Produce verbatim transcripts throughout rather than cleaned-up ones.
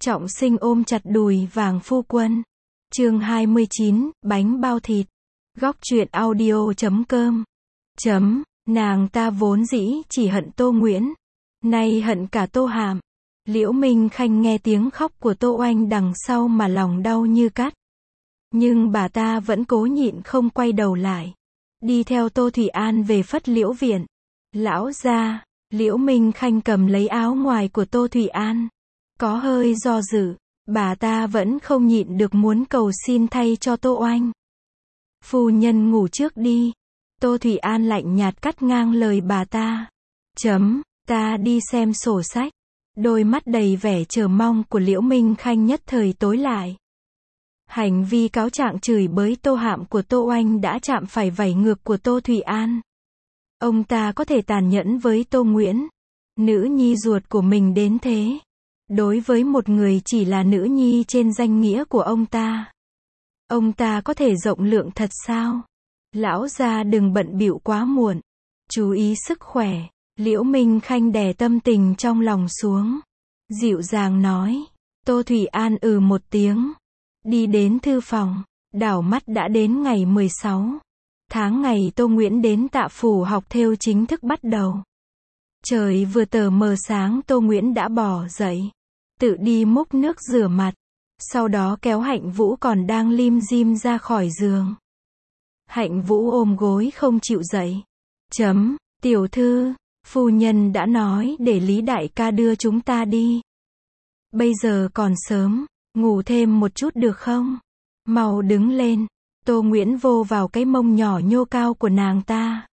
Trọng Sinh ôm chặt đùi vàng phu quân. Chương hai mươi chín, bánh bao thịt. Góc truyện audio chấm com. Chấm, nàng ta vốn dĩ chỉ hận Tô Nguyễn, nay hận cả Tô Hàm. Liễu Minh Khanh nghe tiếng khóc của Tô Oanh đằng sau mà lòng đau như cắt. Nhưng bà ta vẫn cố nhịn không quay đầu lại. Đi theo Tô Thủy An về Phất Liễu viện. Lão gia, Liễu Minh Khanh cầm lấy áo ngoài của Tô Thủy An. Có hơi do dự, bà ta vẫn không nhịn được muốn cầu xin thay cho Tô Oanh. Phu nhân ngủ trước đi. Tô Thủy An lạnh nhạt cắt ngang lời bà ta. Chấm, ta đi xem sổ sách. Đôi mắt đầy vẻ chờ mong của Liễu Minh Khanh nhất thời tối lại. Hành vi cáo trạng chửi bới Tô Hạm của Tô Oanh đã chạm phải vảy ngược của Tô Thủy An. Ông ta có thể tàn nhẫn với Tô Nguyễn, nữ nhi ruột của mình đến thế. Đối với một người chỉ là nữ nhi trên danh nghĩa của ông ta, ông ta có thể rộng lượng thật sao? Lão gia đừng bận bịu quá muộn, chú ý sức khỏe. Liễu Minh Khanh đè tâm tình trong lòng xuống, dịu dàng nói. Tô Thủy An ừ một tiếng, đi đến thư phòng, đảo mắt đã đến ngày mười sáu tháng ngày Tô Nguyễn đến Tạ Phủ học thêu chính thức bắt đầu. Trời vừa tờ mờ sáng Tô Nguyễn đã bỏ dậy, tự đi múc nước rửa mặt, sau đó kéo Hạnh Vũ còn đang lim dim ra khỏi giường. Hạnh Vũ ôm gối không chịu dậy. Chấm, tiểu thư, phu nhân đã nói để Lý đại ca đưa chúng ta đi. Bây giờ còn sớm, ngủ thêm một chút được không? Mau đứng lên. Tô Nguyễn vô vào cái mông nhỏ nhô cao của nàng ta.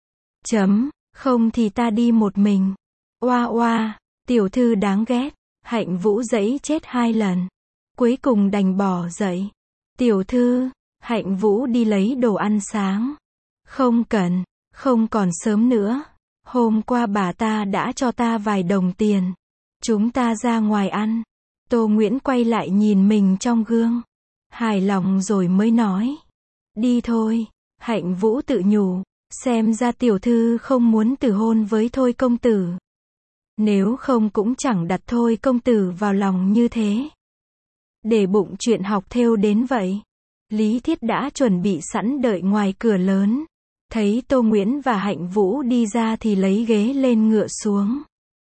Chấm, không thì ta đi một mình. Oa oa, tiểu thư đáng ghét. Hạnh Vũ giãy chết hai lần, cuối cùng đành bỏ dậy. Tiểu thư, Hạnh Vũ đi lấy đồ ăn sáng. Không cần, không còn sớm nữa. Hôm qua bà ta đã cho ta vài đồng tiền. Chúng ta ra ngoài ăn. Tô Nguyễn quay lại nhìn mình trong gương, hài lòng rồi mới nói. Đi thôi. Hạnh Vũ tự nhủ, xem ra tiểu thư không muốn từ hôn với Thôi công tử. Nếu không cũng chẳng đặt Thôi công tử vào lòng như thế. Để bụng chuyện học thêu đến vậy. Lý Thiết đã chuẩn bị sẵn đợi ngoài cửa lớn. Thấy Tô Nguyễn và Hạnh Vũ đi ra thì lấy ghế lên ngựa xuống.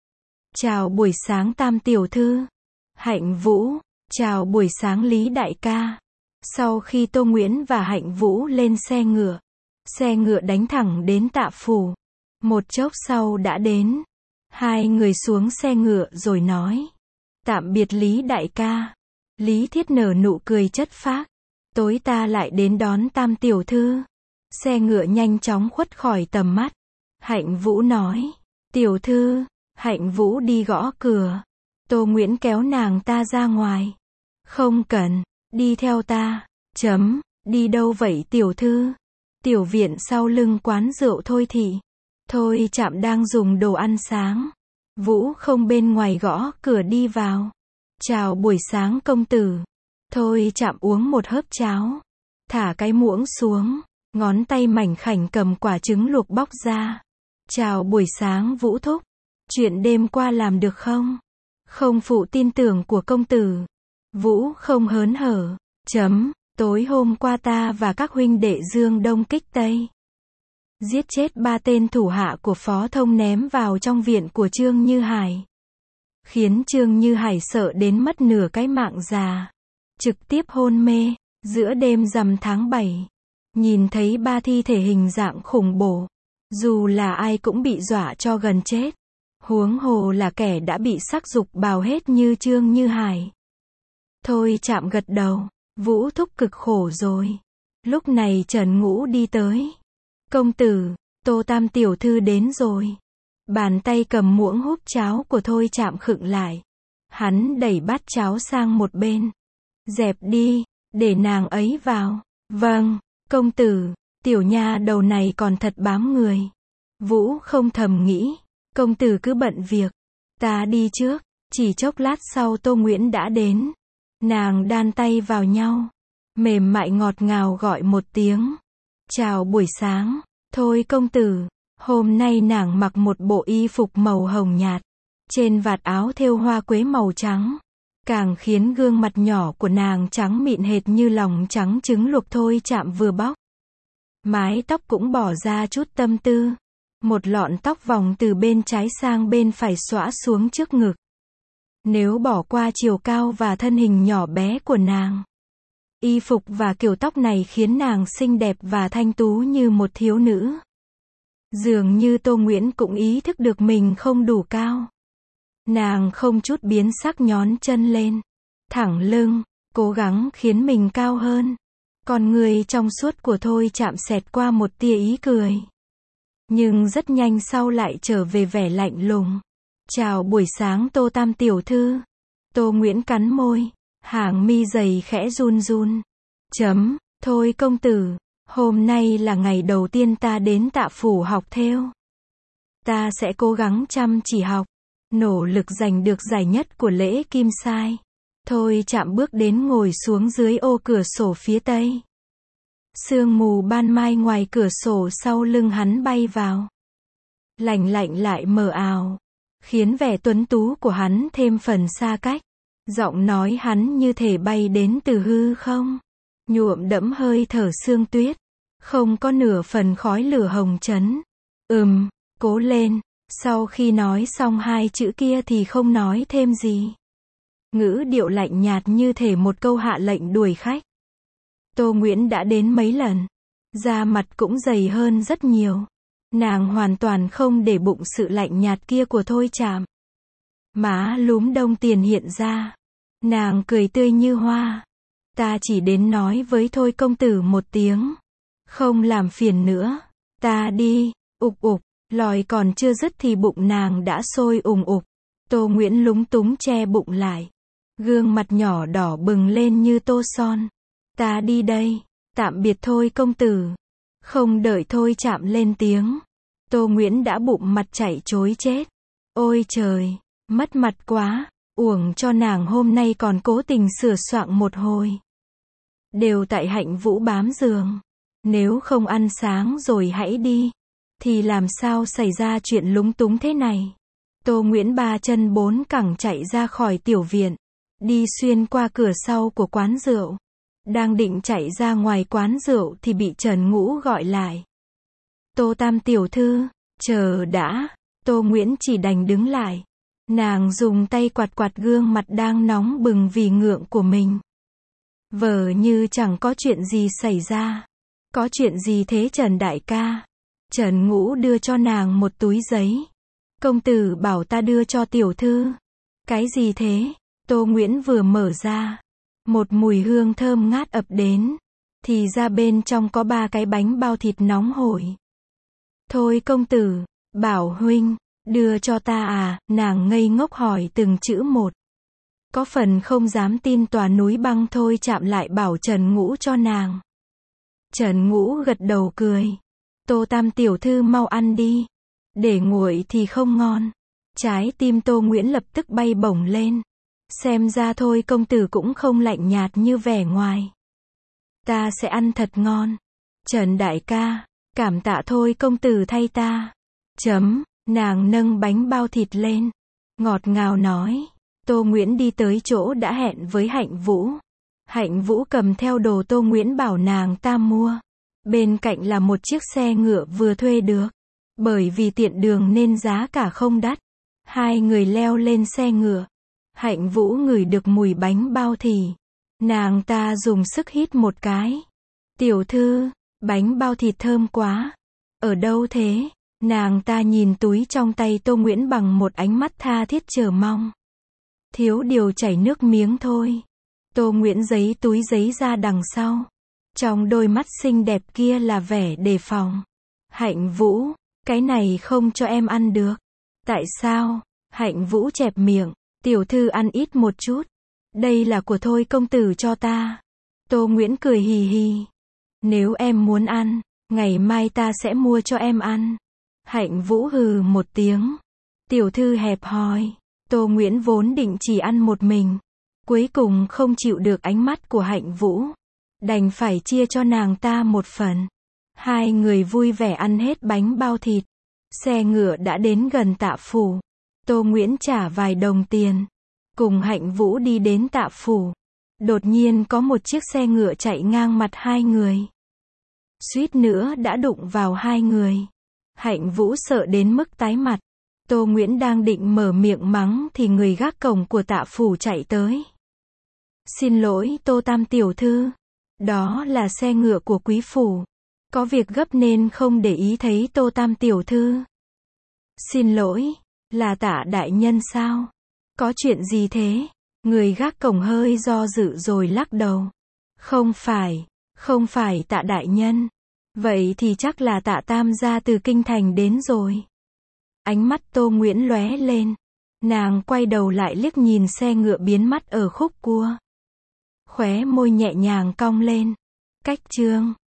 Chào buổi sáng Tam tiểu thư. Hạnh Vũ, chào buổi sáng Lý đại ca. Sau khi Tô Nguyễn và Hạnh Vũ lên xe ngựa, xe ngựa đánh thẳng đến Tạ Phủ. Một chốc sau đã đến. Hai người xuống xe ngựa rồi nói. Tạm biệt Lý đại ca. Lý Thiết nở nụ cười chất phác. Tối ta lại đến đón Tam tiểu thư. Xe ngựa nhanh chóng khuất khỏi tầm mắt. Hạnh Vũ nói. Tiểu thư. Hạnh Vũ đi gõ cửa. Tô Nguyễn kéo nàng ta ra ngoài. Không cần, đi theo ta. Chấm, đi đâu vậy tiểu thư? Tiểu viện sau lưng quán rượu Thôi thị. Thôi Trạm đang dùng đồ ăn sáng. Vũ không bên ngoài gõ cửa đi vào. Chào buổi sáng công tử. Thôi Trạm uống một hớp cháo, thả cái muỗng xuống, ngón tay mảnh khảnh cầm quả trứng luộc bóc ra. Chào buổi sáng Vũ thúc. Chuyện đêm qua làm được không? Không phụ tin tưởng của công tử. Vũ không hớn hở. Chấm, tối hôm qua ta và các huynh đệ Dương Đông kích Tây, giết chết ba tên thủ hạ của Phó Thông ném vào trong viện của Trương Như Hải. Khiến Trương Như Hải sợ đến mất nửa cái mạng già. Trực tiếp hôn mê. Giữa đêm rằm tháng bảy. Nhìn thấy ba thi thể hình dạng khủng bố. Dù là ai cũng bị dọa cho gần chết. Huống hồ là kẻ đã bị sắc dục bào hết như Trương Như Hải. Thôi Chạm gật đầu. Vũ thúc cực khổ rồi. Lúc này Trần Ngũ đi tới. Công tử, Tô Tam tiểu thư đến rồi. Bàn tay cầm muỗng húp cháo của Thôi Chạm khựng lại. Hắn đẩy bát cháo sang một bên. Dẹp đi, để nàng ấy vào. Vâng, công tử, tiểu nha đầu này còn thật bám người. Vũ không thầm nghĩ. Công tử cứ bận việc. Ta đi trước. Chỉ chốc lát sau Tô Nguyễn đã đến. Nàng đan tay vào nhau. Mềm mại ngọt ngào gọi một tiếng. Chào buổi sáng. Thôi công tử. Hôm nay nàng mặc một bộ y phục màu hồng nhạt. Trên vạt áo thêu hoa quế màu trắng. càng khiến gương mặt nhỏ của nàng trắng mịn hệt như lòng trắng trứng luộc Thôi Chạm vừa bóc. Mái tóc cũng bỏ ra chút tâm tư. Một lọn tóc vòng từ bên trái sang bên phải xõa xuống trước ngực. Nếu bỏ qua chiều cao và thân hình nhỏ bé của nàng, y phục và kiểu tóc này khiến nàng xinh đẹp và thanh tú như một thiếu nữ. Dường như Tô Nguyễn cũng ý thức được mình không đủ cao. Nàng không chút biến sắc nhón chân lên, thẳng lưng, cố gắng khiến mình cao hơn. Con người trong suốt của Thôi Chạm xẹt qua một tia ý cười. Nhưng rất nhanh sau lại trở về vẻ lạnh lùng. Chào buổi sáng Tô Tam tiểu thư. Tô Nguyễn cắn môi, hàng mi dày khẽ run run. Chấm, thôi công tử, hôm nay là ngày đầu tiên ta đến Tạ phủ học thêu. Ta sẽ cố gắng chăm chỉ học, nỗ lực giành được giải nhất của lễ Kim Sai. Thôi Chạm bước đến ngồi xuống dưới ô cửa sổ phía tây. Sương mù ban mai ngoài cửa sổ sau lưng hắn bay vào. Lạnh lạnh lại mờ ảo, khiến vẻ tuấn tú của hắn thêm phần xa cách. Giọng nói hắn như thể bay đến từ hư không, nhuộm đẫm hơi thở sương tuyết, không có nửa phần khói lửa hồng trấn. Ừm, cố lên. Sau khi nói xong hai chữ kia thì không nói thêm gì. Ngữ điệu lạnh nhạt như thể một câu hạ lệnh đuổi khách. Tô Nguyễn đã đến mấy lần, da mặt cũng dày hơn rất nhiều. Nàng hoàn toàn không để bụng sự lạnh nhạt kia của Thôi Chạm. Má lúm đồng tiền hiện ra. Nàng cười tươi như hoa. Ta chỉ đến nói với Thôi công tử một tiếng. Không làm phiền nữa. Ta đi. Ục ục. Lòi còn chưa dứt thì bụng nàng đã sôi ùng ục. Tô Nguyễn lúng túng che bụng lại. Gương mặt nhỏ đỏ bừng lên như tô son. Ta đi đây. Tạm biệt Thôi công tử. Không đợi Thôi Chạm lên tiếng. Tô Nguyễn đã bụng mặt chảy chối chết. Ôi trời, mất mặt quá. Uổng cho nàng hôm nay còn cố tình sửa soạn một hồi. Đều tại Hạnh Vũ bám giường. Nếu không ăn sáng rồi hãy đi. Thì làm sao xảy ra chuyện lúng túng thế này. Tô Nguyễn ba chân bốn cẳng chạy ra khỏi tiểu viện. Đi xuyên qua cửa sau của quán rượu. Đang định chạy ra ngoài quán rượu thì bị Trần Ngũ gọi lại. Tô Tam tiểu thư, chờ đã. Tô Nguyễn chỉ đành đứng lại. Nàng dùng tay quạt quạt gương mặt đang nóng bừng vì ngượng của mình. Vờ như chẳng có chuyện gì xảy ra. Có chuyện gì thế Trần đại ca? Trần Ngũ đưa cho nàng một túi giấy. Công tử bảo ta đưa cho tiểu thư. Cái gì thế? Tô Nguyễn vừa mở ra. Một mùi hương thơm ngát ập đến. Thì ra bên trong có ba cái bánh bao thịt nóng hổi. Thôi công tử, bảo huynh, đưa cho ta à? Nàng ngây ngốc hỏi từng chữ một. Có phần không dám tin tòa núi băng Thôi Chạm lại bảo Trần Ngũ cho nàng. Trần Ngũ gật đầu cười. Tô Tam tiểu thư mau ăn đi. Để nguội thì không ngon. Trái tim Tô Nguyễn lập tức bay bổng lên. Xem ra Thôi công tử cũng không lạnh nhạt như vẻ ngoài. Ta sẽ ăn thật ngon. Trần đại ca, cảm tạ Thôi công tử thay ta. Chấm, nàng nâng bánh bao thịt lên. Ngọt ngào nói. Tô Nguyễn đi tới chỗ đã hẹn với Hạnh Vũ. Hạnh Vũ cầm theo đồ Tô Nguyễn bảo nàng ta mua. Bên cạnh là một chiếc xe ngựa vừa thuê được. Bởi vì tiện đường nên giá cả không đắt. Hai người leo lên xe ngựa. Hạnh Vũ ngửi được mùi bánh bao thì nàng ta dùng sức hít một cái. Tiểu thư, bánh bao thịt thơm quá. Ở đâu thế? Nàng ta nhìn túi trong tay Tô Nguyễn bằng một ánh mắt tha thiết chờ mong. Thiếu điều chảy nước miếng thôi. Tô Nguyễn giấy túi giấy ra đằng sau. Trong đôi mắt xinh đẹp kia là vẻ đề phòng. Hạnh Vũ, cái này không cho em ăn được. Tại sao? Hạnh Vũ chẹp miệng. Tiểu thư ăn ít một chút. Đây là của Thôi công tử cho ta. Tô Nguyễn cười hì hì. Nếu em muốn ăn, ngày mai ta sẽ mua cho em ăn. Hạnh Vũ hừ một tiếng. Tiểu thư hẹp hòi. Tô Nguyễn vốn định chỉ ăn một mình. Cuối cùng không chịu được ánh mắt của Hạnh Vũ. Đành phải chia cho nàng ta một phần. Hai người vui vẻ ăn hết bánh bao thịt. Xe ngựa đã đến gần Tạ phủ. Tô Nguyễn trả vài đồng tiền. cùng Hạnh Vũ đi đến Tạ phủ. Đột nhiên có một chiếc xe ngựa chạy ngang mặt hai người. Suýt nữa đã đụng vào hai người. Hạnh Vũ sợ đến mức tái mặt. Tô Nguyễn đang định mở miệng mắng thì người gác cổng của Tạ phủ chạy tới. Xin lỗi Tô Tam tiểu thư. Đó là xe ngựa của quý phủ. Có việc gấp nên không để ý thấy Tô Tam tiểu thư. Xin lỗi, là Tạ đại nhân sao? Có chuyện gì thế? Người gác cổng hơi do dự rồi lắc đầu. Không phải, không phải Tạ đại nhân. Vậy thì chắc là Tạ tam gia từ kinh thành đến rồi. Ánh mắt Tô Nguyễn lóe lên. Nàng quay đầu lại liếc nhìn xe ngựa biến mất ở khúc cua. Khóe môi nhẹ nhàng cong lên. Cách chương